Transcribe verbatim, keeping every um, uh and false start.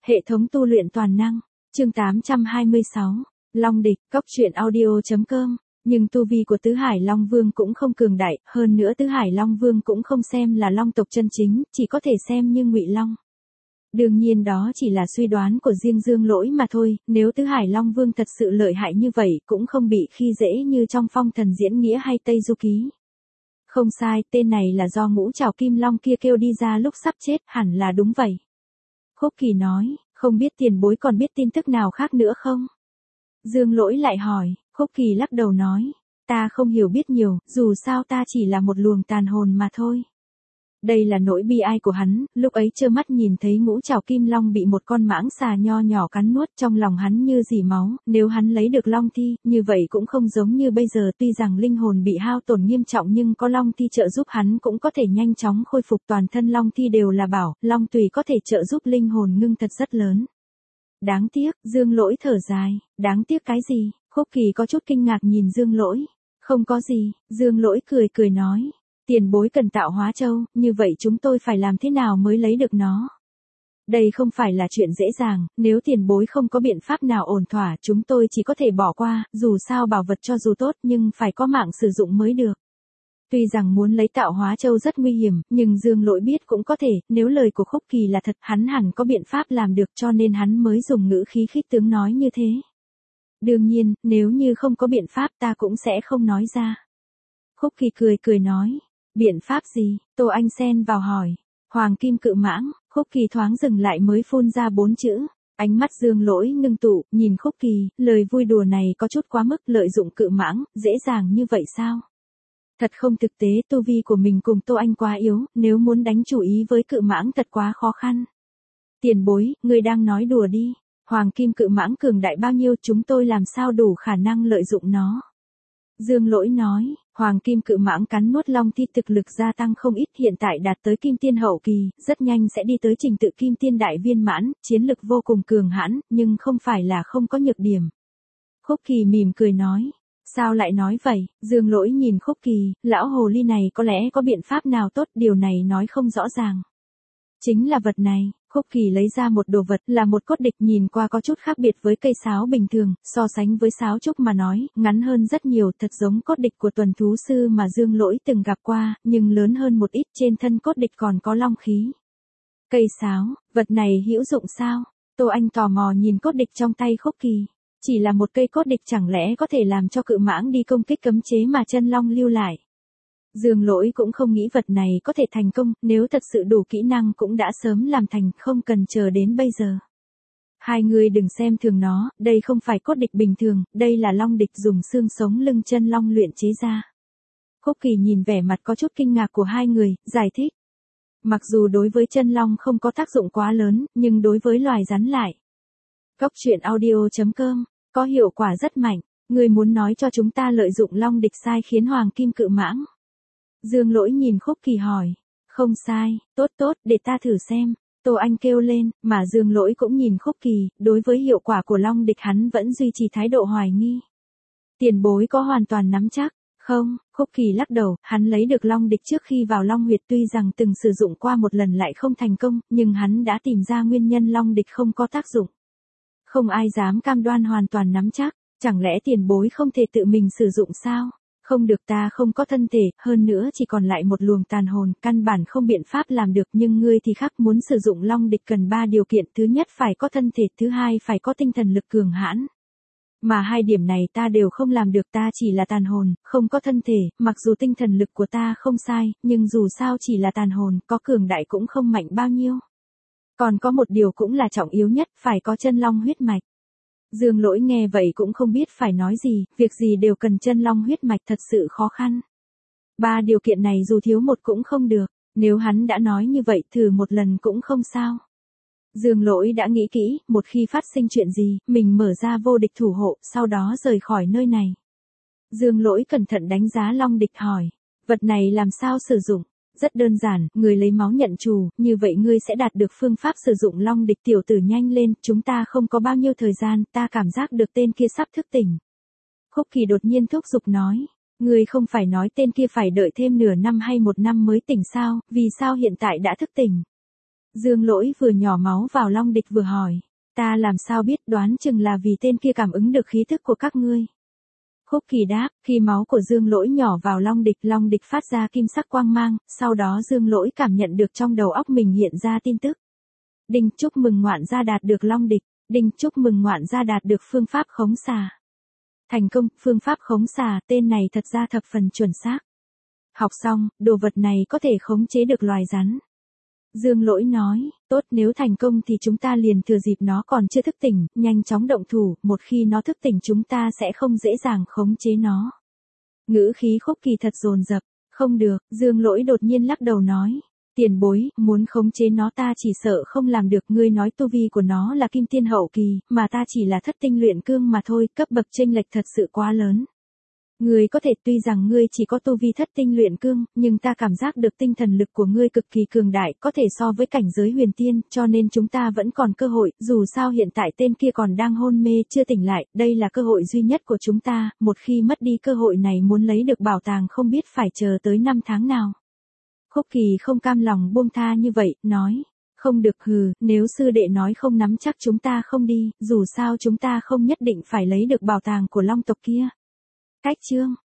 Hệ thống tu luyện toàn năng, chương tám trăm hai mươi sáu, Long địch, cốc truyện audio.com. Nhưng tu vi của Tứ Hải Long Vương cũng không cường đại, hơn nữa Tứ Hải Long Vương cũng không xem là Long tộc chân chính, chỉ có thể xem như Ngụy Long. Đương nhiên đó chỉ là suy đoán của riêng Dương Lỗi mà thôi, nếu Tứ Hải Long Vương thật sự lợi hại như vậy cũng không bị khi dễ như trong Phong Thần Diễn Nghĩa hay Tây Du Ký. Không sai, tên này là do ngũ trảo kim long kia kêu đi ra lúc sắp chết, hẳn là đúng vậy. Khúc Kỳ nói, không biết tiền bối còn biết tin tức nào khác nữa không? Dương Lỗi lại hỏi, Khúc Kỳ lắc đầu nói, ta không hiểu biết nhiều, dù sao ta chỉ là một luồng tàn hồn mà thôi. Đây là nỗi bi ai của hắn, lúc ấy trơ mắt nhìn thấy ngũ trảo kim long bị một con mãng xà nho nhỏ cắn nuốt, trong lòng hắn như dỉ máu, nếu hắn lấy được long thi, như vậy cũng không giống như bây giờ, tuy rằng linh hồn bị hao tổn nghiêm trọng nhưng có long thi trợ giúp hắn cũng có thể nhanh chóng khôi phục, toàn thân long thi đều là bảo, long tùy có thể trợ giúp linh hồn ngưng thật rất lớn. Đáng tiếc, Dương Lỗi thở dài, đáng tiếc cái gì? Khúc Kỳ có chút kinh ngạc nhìn Dương Lỗi. Không có gì, Dương Lỗi cười cười nói. Tiền bối cần tạo hóa châu, như vậy chúng tôi phải làm thế nào mới lấy được nó? Đây không phải là chuyện dễ dàng, nếu tiền bối không có biện pháp nào ổn thỏa chúng tôi chỉ có thể bỏ qua, dù sao bảo vật cho dù tốt nhưng phải có mạng sử dụng mới được. Tuy rằng muốn lấy tạo hóa châu rất nguy hiểm, nhưng Dương Lỗi biết cũng có thể, nếu lời của Khúc Kỳ là thật hắn hẳn có biện pháp làm được cho nên hắn mới dùng ngữ khí khích tướng nói như thế. Đương nhiên, nếu như không có biện pháp ta cũng sẽ không nói ra. Khúc Kỳ cười cười nói, biện pháp gì? Tô Anh xen vào hỏi, Hoàng Kim Cự Mãng. Khúc Kỳ thoáng dừng lại mới phun ra bốn chữ. Ánh mắt Dương Lỗi ngưng tụ, nhìn Khúc Kỳ, lời vui đùa này có chút quá mức, lợi dụng cự mãng, dễ dàng như vậy sao? Thật không thực tế, tu vi của mình cùng Tô Anh quá yếu, nếu muốn đánh chủ ý với cự mãng thật quá khó khăn. Tiền bối, người đang nói đùa đi. Hoàng Kim Cự Mãng cường đại bao nhiêu chúng tôi làm sao đủ khả năng lợi dụng nó. Dương Lỗi nói, Hoàng Kim Cự Mãng cắn nuốt long thi thực lực gia tăng không ít, hiện tại đạt tới Kim Tiên hậu kỳ, rất nhanh sẽ đi tới trình tự Kim Tiên đại viên mãn, chiến lực vô cùng cường hãn, nhưng không phải là không có nhược điểm. Khúc Kỳ mỉm cười nói, sao lại nói vậy? Dương Lỗi nhìn Khúc Kỳ, lão hồ ly này có lẽ có biện pháp nào tốt, điều này nói không rõ ràng. Chính là vật này. Khúc Kỳ lấy ra một đồ vật, là một cốt địch, nhìn qua có chút khác biệt với cây sáo bình thường, so sánh với sáo trúc mà nói, ngắn hơn rất nhiều, thật giống cốt địch của tuần thú sư mà Dương Lỗi từng gặp qua, nhưng lớn hơn một ít, trên thân cốt địch còn có long khí. Cây sáo, vật này hữu dụng sao? Tô Anh tò mò nhìn cốt địch trong tay Khúc Kỳ. Chỉ là một cây cốt địch chẳng lẽ có thể làm cho cự mãng đi công kích cấm chế mà chân long lưu lại? Dương Lỗi cũng không nghĩ vật này có thể thành công, nếu thật sự đủ kỹ năng cũng đã sớm làm thành, không cần chờ đến bây giờ. Hai người đừng xem thường nó, đây không phải cốt địch bình thường, đây là long địch dùng xương sống lưng chân long luyện chế ra. Khúc Kỳ nhìn vẻ mặt có chút kinh ngạc của hai người, giải thích. Mặc dù đối với chân long không có tác dụng quá lớn, nhưng đối với loài rắn lại. Cốc truyện audio.com, có hiệu quả rất mạnh, người muốn nói cho chúng ta lợi dụng long địch sai khiến Hoàng Kim Cự Mãng. Dương Lỗi nhìn Khúc Kỳ hỏi. Không sai, tốt tốt, để ta thử xem. Tô Anh kêu lên, mà Dương Lỗi cũng nhìn Khúc Kỳ, đối với hiệu quả của long địch hắn vẫn duy trì thái độ hoài nghi. Tiền bối có hoàn toàn nắm chắc? Không, Khúc Kỳ lắc đầu, hắn lấy được long địch trước khi vào long huyệt, tuy rằng từng sử dụng qua một lần lại không thành công, nhưng hắn đã tìm ra nguyên nhân long địch không có tác dụng. Không ai dám cam đoan hoàn toàn nắm chắc, chẳng lẽ tiền bối không thể tự mình sử dụng sao? Không được, ta không có thân thể, hơn nữa chỉ còn lại một luồng tàn hồn, căn bản không biện pháp làm được, nhưng ngươi thì khác, muốn sử dụng long địch cần ba điều kiện, thứ nhất phải có thân thể, thứ hai phải có tinh thần lực cường hãn. Mà hai điểm này ta đều không làm được, ta chỉ là tàn hồn, không có thân thể, mặc dù tinh thần lực của ta không sai, nhưng dù sao chỉ là tàn hồn, có cường đại cũng không mạnh bao nhiêu. Còn có một điều cũng là trọng yếu nhất, phải có chân long huyết mạch. Dương Lỗi nghe vậy cũng không biết phải nói gì, việc gì đều cần chân long huyết mạch, thật sự khó khăn. Ba điều kiện này dù thiếu một cũng không được, nếu hắn đã nói như vậy thử một lần cũng không sao. Dương Lỗi đã nghĩ kỹ, một khi phát sinh chuyện gì, mình mở ra vô địch thủ hộ, sau đó rời khỏi nơi này. Dương Lỗi cẩn thận đánh giá long địch hỏi, vật này làm sao sử dụng? Rất đơn giản, người lấy máu nhận chủ, như vậy ngươi sẽ đạt được phương pháp sử dụng long địch. Tiểu tử nhanh lên, chúng ta không có bao nhiêu thời gian, ta cảm giác được tên kia sắp thức tỉnh. Khúc Kỳ đột nhiên thúc giục nói, ngươi không phải nói tên kia phải đợi thêm nửa năm hay một năm mới tỉnh sao, vì sao hiện tại đã thức tỉnh? Dương Lỗi vừa nhỏ máu vào Long Địch vừa hỏi. Ta làm sao biết, đoán chừng là vì tên kia cảm ứng được khí thức của các ngươi. Khúc Kỳ đáp, khi máu của Dương Lỗi nhỏ vào Long Địch, Long Địch phát ra kim sắc quang mang, sau đó Dương Lỗi cảm nhận được trong đầu óc mình hiện ra tin tức. Đinh, chúc mừng ngoạn gia đạt được Long Địch. Đinh, chúc mừng ngoạn gia đạt được phương pháp khống xà. Thành công, phương pháp khống xà, tên này thật ra thập phần chuẩn xác. Học xong, đồ vật này có thể khống chế được loài rắn. Dương Lỗi nói, tốt, nếu thành công thì chúng ta liền thừa dịp nó còn chưa thức tỉnh, nhanh chóng động thủ, một khi nó thức tỉnh chúng ta sẽ không dễ dàng khống chế nó. Ngữ khí Khúc Kỳ thật dồn dập, không được, Dương Lỗi đột nhiên lắc đầu nói. Tiền bối, muốn khống chế nó ta chỉ sợ không làm được, ngươi nói tu vi của nó là kim tiên hậu kỳ, mà ta chỉ là thất tinh luyện cương mà thôi, cấp bậc chênh lệch thật sự quá lớn. Ngươi có thể, tuy rằng ngươi chỉ có tu vi thất tinh luyện cương, nhưng ta cảm giác được tinh thần lực của ngươi cực kỳ cường đại, có thể so với cảnh giới huyền tiên, cho nên chúng ta vẫn còn cơ hội, dù sao hiện tại tên kia còn đang hôn mê chưa tỉnh lại, đây là cơ hội duy nhất của chúng ta, một khi mất đi cơ hội này muốn lấy được bảo tàng không biết phải chờ tới năm tháng nào. Khúc Kỳ không cam lòng buông tha như vậy, nói, không được, hừ, nếu sư đệ nói không nắm chắc chúng ta không đi, dù sao chúng ta không nhất định phải lấy được bảo tàng của long tộc kia. Cách chương